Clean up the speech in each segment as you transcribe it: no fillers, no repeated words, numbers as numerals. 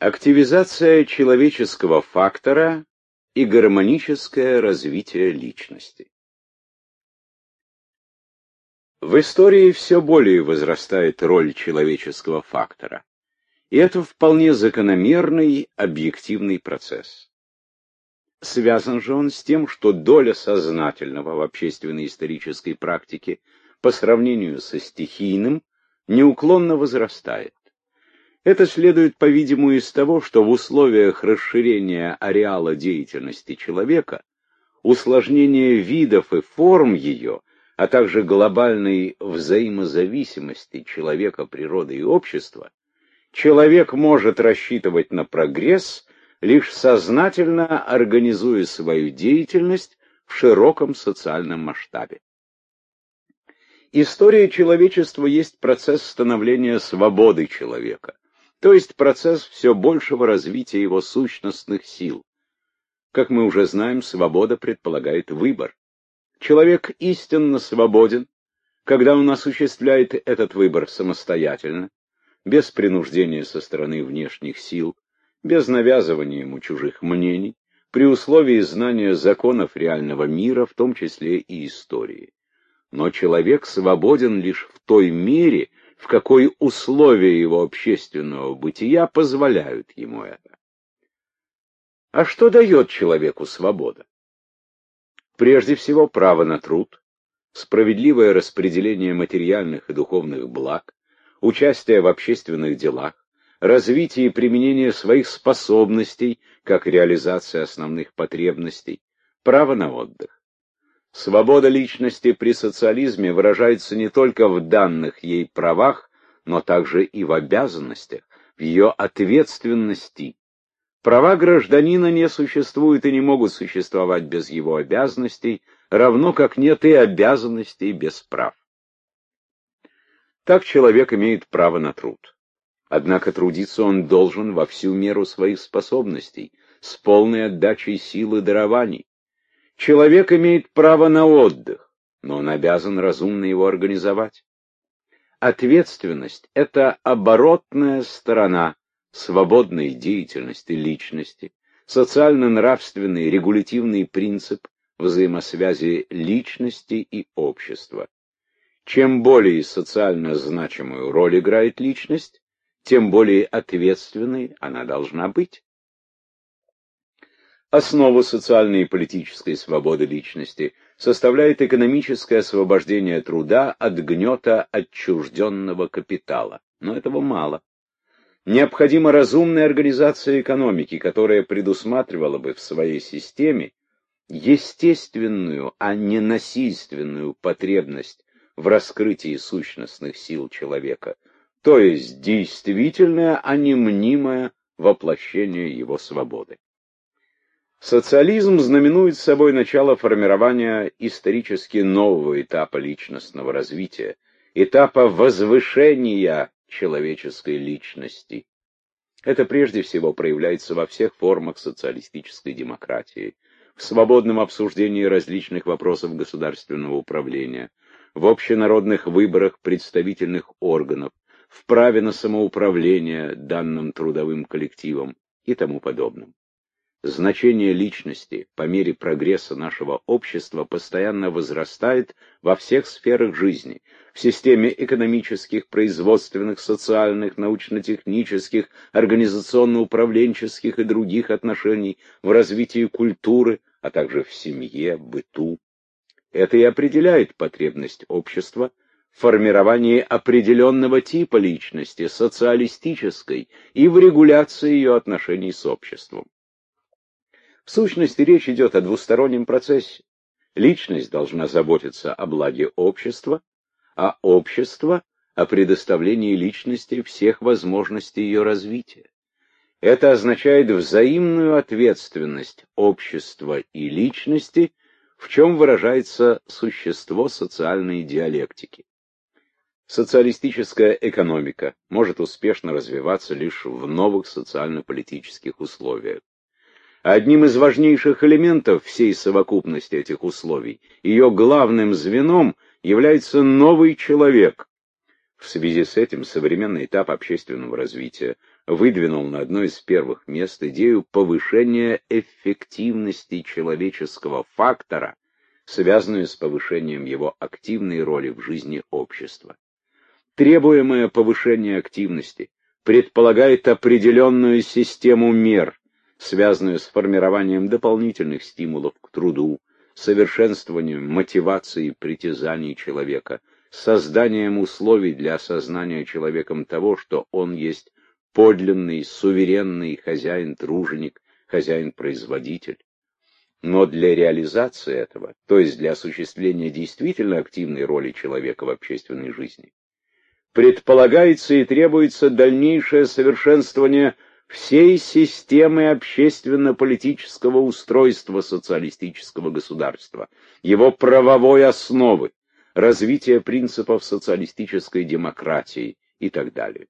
Активизация человеческого фактора и гармоническое развитие личности. В истории все более возрастает роль человеческого фактора, и это вполне закономерный объективный процесс. Связан же он с тем, что доля сознательного в общественной исторической практике по сравнению со стихийным неуклонно возрастает. Это следует, по-видимому, из того, что в условиях расширения ареала деятельности человека, усложнения видов и форм ее, а также глобальной взаимозависимости человека, природы и общества, человек может рассчитывать на прогресс, лишь сознательно организуя свою деятельность в широком социальном масштабе. История человечества есть процесс становления свободы человека, то есть процесс все большего развития его сущностных сил. Как мы уже знаем, свобода предполагает выбор. Человек истинно свободен, когда он осуществляет этот выбор самостоятельно, без принуждения со стороны внешних сил, без навязывания ему чужих мнений, при условии знания законов реального мира, в том числе и истории. Но человек свободен лишь в той мере, в какой условия его общественного бытия позволяют ему это. А что дает человеку свобода? Прежде всего, право на труд, справедливое распределение материальных и духовных благ, участие в общественных делах, развитие и применение своих способностей, как реализация основных потребностей, право на отдых. Свобода личности при социализме выражается не только в данных ей правах, но также и в обязанностях, в ее ответственности. Права гражданина не существуют и не могут существовать без его обязанностей, равно как нет и обязанностей без прав. Так человек имеет право на труд. Однако трудиться он должен во всю меру своих способностей, с полной отдачей сил и дарований. Человек имеет право на отдых, но он обязан разумно его организовать. Ответственность — это оборотная сторона свободной деятельности личности, социально-нравственный регулятивный принцип взаимосвязи личности и общества. Чем более социально значимую роль играет личность, тем более ответственной она должна быть. Основу социальной и политической свободы личности составляет экономическое освобождение труда от гнета отчужденного капитала. Но этого мало. Необходима разумная организация экономики, которая предусматривала бы в своей системе естественную, а не насильственную потребность в раскрытии сущностных сил человека, то есть действительное, а не мнимое воплощение его свободы. Социализм знаменует собой начало формирования исторически нового этапа личностного развития, этапа возвышения человеческой личности. Это прежде всего проявляется во всех формах социалистической демократии, в свободном обсуждении различных вопросов государственного управления, в общенародных выборах представительных органов, в праве на самоуправление данным трудовым коллективом и тому подобном. Значение личности по мере прогресса нашего общества постоянно возрастает во всех сферах жизни, в системе экономических, производственных, социальных, научно-технических, организационно-управленческих и других отношений, в развитии культуры, а также в семье, быту. Это и определяет потребность общества в формировании определенного типа личности, социалистической, и в регуляции ее отношений с обществом. В сущности, речь идет о двустороннем процессе. Личность должна заботиться о благе общества, а общество — о предоставлении личности всех возможностей ее развития. Это означает взаимную ответственность общества и личности, в чем выражается существо социальной диалектики. Социалистическая экономика может успешно развиваться лишь в новых социально-политических условиях. Одним из важнейших элементов всей совокупности этих условий, ее главным звеном, является новый человек. В связи с этим современный этап общественного развития выдвинул на одно из первых мест идею повышения эффективности человеческого фактора, связанную с повышением его активной роли в жизни общества. Требуемое повышение активности предполагает определенную систему мер, связанную с формированием дополнительных стимулов к труду, совершенствованием мотивации и притязаний человека, созданием условий для осознания человеком того, что он есть подлинный, суверенный хозяин-труженик, хозяин-производитель. Но для реализации этого, то есть для осуществления действительно активной роли человека в общественной жизни, предполагается и требуется дальнейшее совершенствование всей системы общественно-политического устройства социалистического государства, его правовой основы, развитие принципов социалистической демократии и так далее.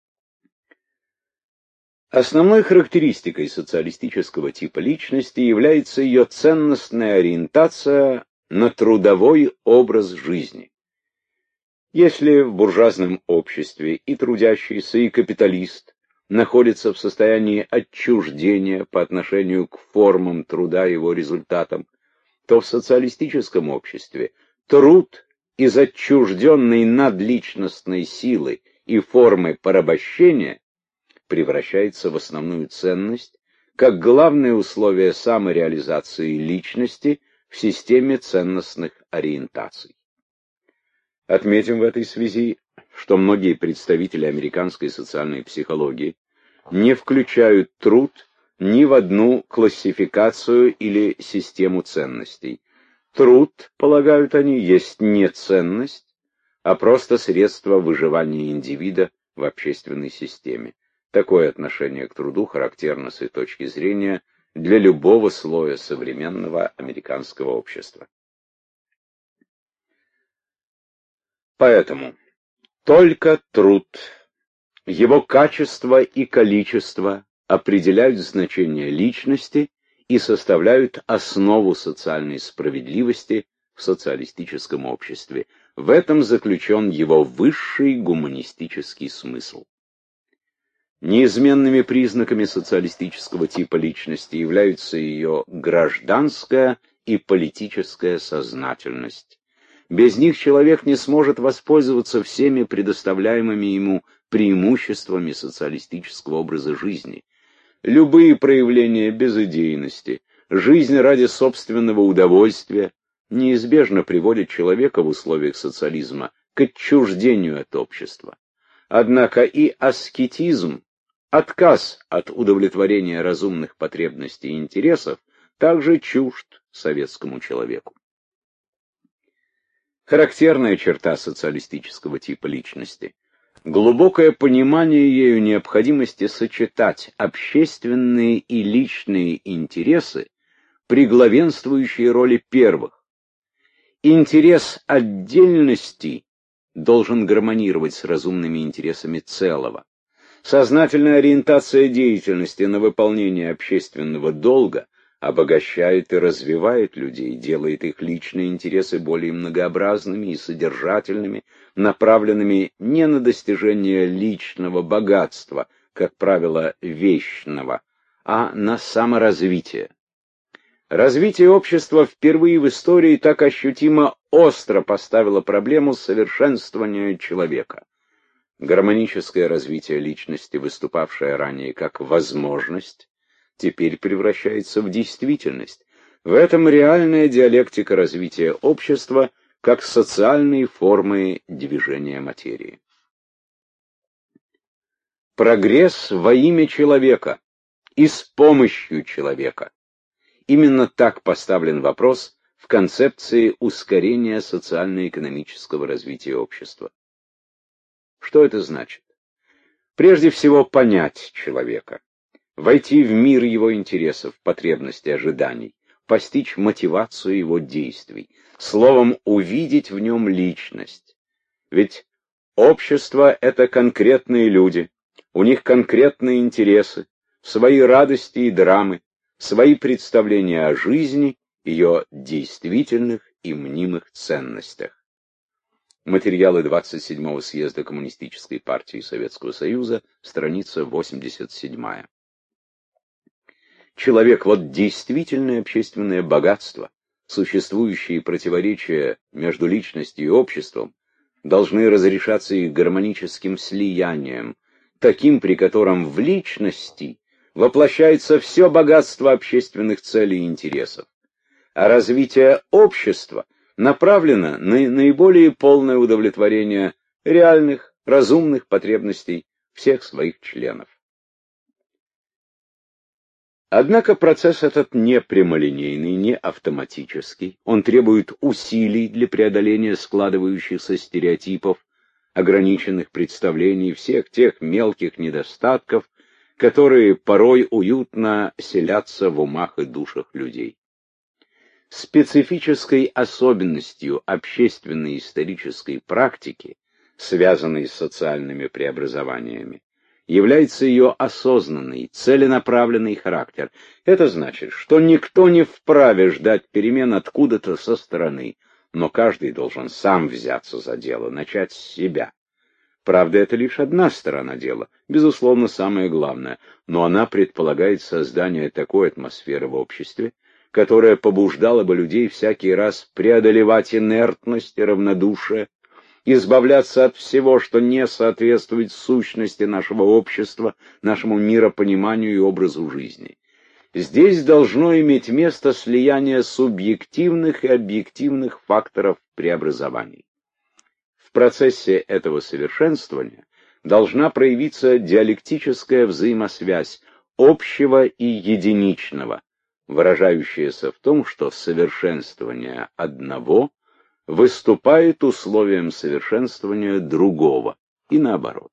Основной характеристикой социалистического типа личности является ее ценностная ориентация на трудовой образ жизни. Если в буржуазном обществе и трудящийся, и капиталист находится в состоянии отчуждения по отношению к формам труда и его результатам, то в социалистическом обществе труд из отчужденной надличностной силы и формы порабощения превращается в основную ценность, как главное условие самореализации личности в системе ценностных ориентаций. Отметим в этой связи, что многие представители американской социальной психологии не включают труд ни в одну классификацию или систему ценностей. Труд, полагают они, есть не ценность, а просто средство выживания индивида в общественной системе. Такое отношение к труду характерно с их точки зрения для любого слоя современного американского общества. Поэтому только труд, его качество и количество определяют значение личности и составляют основу социальной справедливости в социалистическом обществе. В этом заключен его высший гуманистический смысл. Неизменными признаками социалистического типа личности являются ее гражданская и политическая сознательность. Без них человек не сможет воспользоваться всеми предоставляемыми ему преимуществами социалистического образа жизни. Любые проявления безыдейности, жизнь ради собственного удовольствия неизбежно приводят человека в условиях социализма к отчуждению от общества. Однако и аскетизм, отказ от удовлетворения разумных потребностей и интересов, также чужд советскому человеку. Характерная черта социалистического типа личности – глубокое понимание ею необходимости сочетать общественные и личные интересы при главенствующей роли первых. Интерес отдельности должен гармонировать с разумными интересами целого. Сознательная ориентация деятельности на выполнение общественного долга обогащает и развивает людей, делает их личные интересы более многообразными и содержательными, направленными не на достижение личного богатства, как правило, вечного, а на саморазвитие. Развитие общества впервые в истории так ощутимо остро поставило проблему совершенствования человека. Гармоническое развитие личности, выступавшее ранее как возможность, теперь превращается в действительность. В этом реальная диалектика развития общества как социальной формы движения материи. Прогресс во имя человека и с помощью человека. Именно так поставлен вопрос в концепции ускорения социально-экономического развития общества. Что это значит? Прежде всего, понять человека, войти в мир его интересов, потребностей, ожиданий, постичь мотивацию его действий, словом, увидеть в нем личность. Ведь общество — это конкретные люди, у них конкретные интересы, свои радости и драмы, свои представления о жизни, ее действительных и мнимых ценностях. Материалы 27-го съезда Коммунистической партии Советского Союза, страница 87. Человек — вот действительное общественное богатство, существующие противоречия между личностью и обществом, должны разрешаться их гармоническим слиянием, таким, при котором в личности воплощается все богатство общественных целей и интересов, а развитие общества направлено на наиболее полное удовлетворение реальных, разумных потребностей всех своих членов. Однако процесс этот не прямолинейный, не автоматический, он требует усилий для преодоления складывающихся стереотипов, ограниченных представлений, всех тех мелких недостатков, которые порой уютно селятся в умах и душах людей. Специфической особенностью общественной исторической практики, связанной с социальными преобразованиями, является ее осознанный, целенаправленный характер. Это значит, что никто не вправе ждать перемен откуда-то со стороны, но каждый должен сам взяться за дело, начать с себя. Правда, это лишь одна сторона дела, безусловно, самое главное, но она предполагает создание такой атмосферы в обществе, которая побуждала бы людей всякий раз преодолевать инертность и равнодушие, избавляться от всего, что не соответствует сущности нашего общества, нашему миропониманию и образу жизни. Здесь должно иметь место слияние субъективных и объективных факторов преобразований. В процессе этого совершенствования должна проявиться диалектическая взаимосвязь общего и единичного, выражающаяся в том, что совершенствование одного выступает условием совершенствования другого, и наоборот.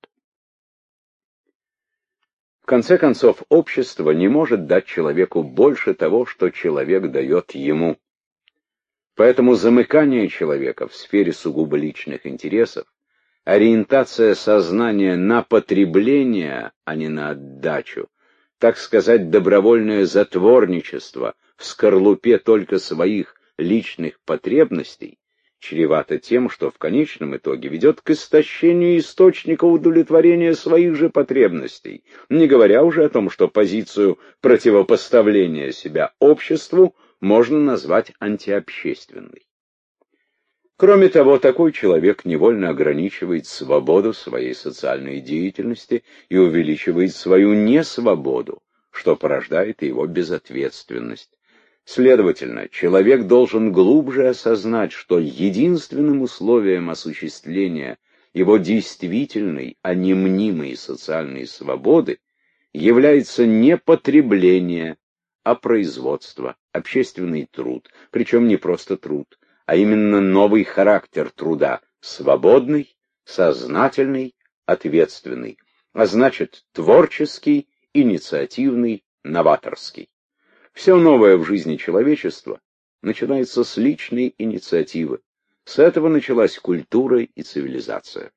В конце концов, общество не может дать человеку больше того, что человек дает ему. Поэтому замыкание человека в сфере сугубо личных интересов, ориентация сознания на потребление, а не на отдачу, так сказать, добровольное затворничество в скорлупе только своих личных потребностей, чревато тем, что в конечном итоге ведет к истощению источника удовлетворения своих же потребностей, не говоря уже о том, что позицию противопоставления себя обществу можно назвать антиобщественной. Кроме того, такой человек невольно ограничивает свободу своей социальной деятельности и увеличивает свою несвободу, что порождает его безответственность. Следовательно, человек должен глубже осознать, что единственным условием осуществления его действительной, а не мнимой социальной свободы является не потребление, а производство, общественный труд, причем не просто труд, а именно новый характер труда, свободный, сознательный, ответственный, а значит творческий, инициативный, новаторский. Все новое в жизни человечества начинается с личной инициативы. С этого началась культура и цивилизация.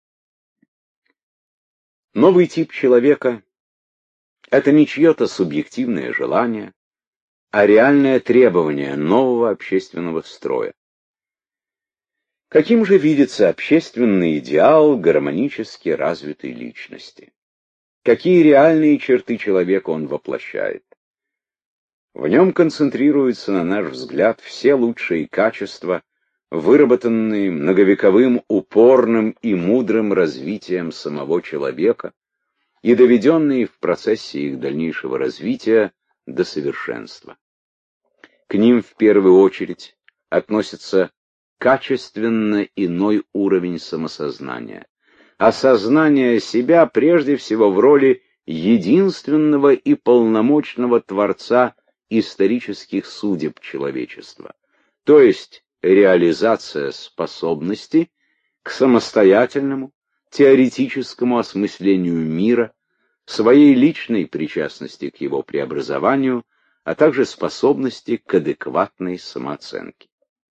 Новый тип человека — это не чье-то субъективное желание, а реальное требование нового общественного строя. Каким же видится общественный идеал гармонически развитой личности? Какие реальные черты человека он воплощает? В нем концентрируются, на наш взгляд, все лучшие качества, выработанные многовековым упорным и мудрым развитием самого человека и доведенные в процессе их дальнейшего развития до совершенства. К ним в первую очередь относится качественно иной уровень самосознания, осознание себя прежде всего в роли единственного и полномочного Творца исторических судеб человечества, то есть реализация способности к самостоятельному, теоретическому осмыслению мира, своей личной причастности к его преобразованию, а также способности к адекватной самооценке.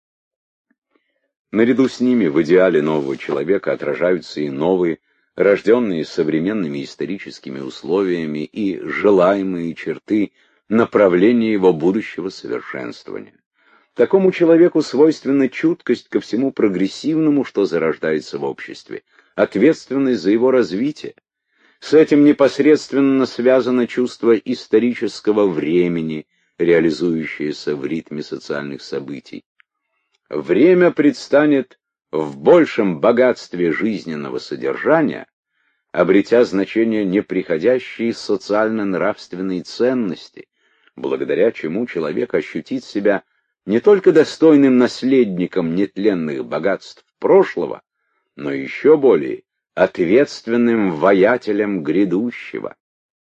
Наряду с ними в идеале нового человека отражаются и новые, рожденные современными историческими условиями и желаемые черты направления его будущего совершенствования. Такому человеку свойственна чуткость ко всему прогрессивному, что зарождается в обществе, ответственность за его развитие. С этим непосредственно связано чувство исторического времени, реализующееся в ритме социальных событий. Время предстанет в большем богатстве жизненного содержания, обретя значение неприходящей социально-нравственной ценности, благодаря чему человек ощутит себя не только достойным наследником нетленных богатств прошлого, но еще более ответственным воятелем грядущего.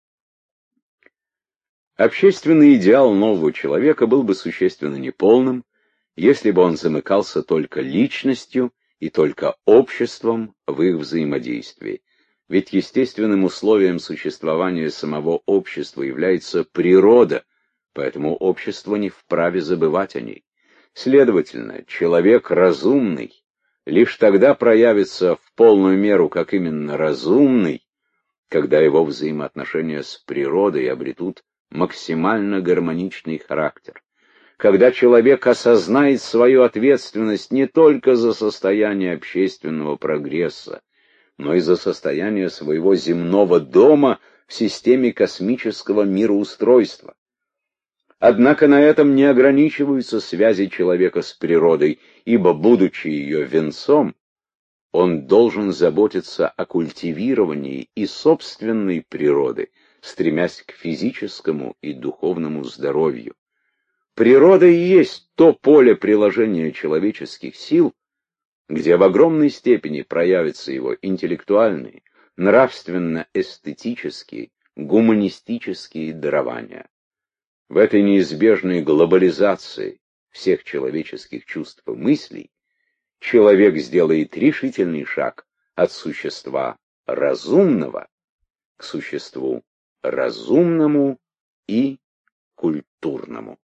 Общественный идеал нового человека был бы существенно неполным, если бы он замыкался только личностью и только обществом в их взаимодействии. Ведь естественным условием существования самого общества является природа, поэтому общество не вправе забывать о ней. Следовательно, человек разумный лишь тогда проявится в полную меру как именно разумный, когда его взаимоотношения с природой обретут максимально гармоничный характер, когда человек осознает свою ответственность не только за состояние общественного прогресса, но и за состояние своего земного дома в системе космического мироустройства. Однако на этом не ограничиваются связи человека с природой, ибо, будучи ее венцом, он должен заботиться о культивировании и собственной природы, стремясь к физическому и духовному здоровью. Природа и есть то поле приложения человеческих сил, где в огромной степени проявятся его интеллектуальные, нравственно-эстетические, гуманистические дарования. В этой неизбежной глобализации всех человеческих чувств и мыслей человек сделает решительный шаг от существа разумного к существу разумному и культурному.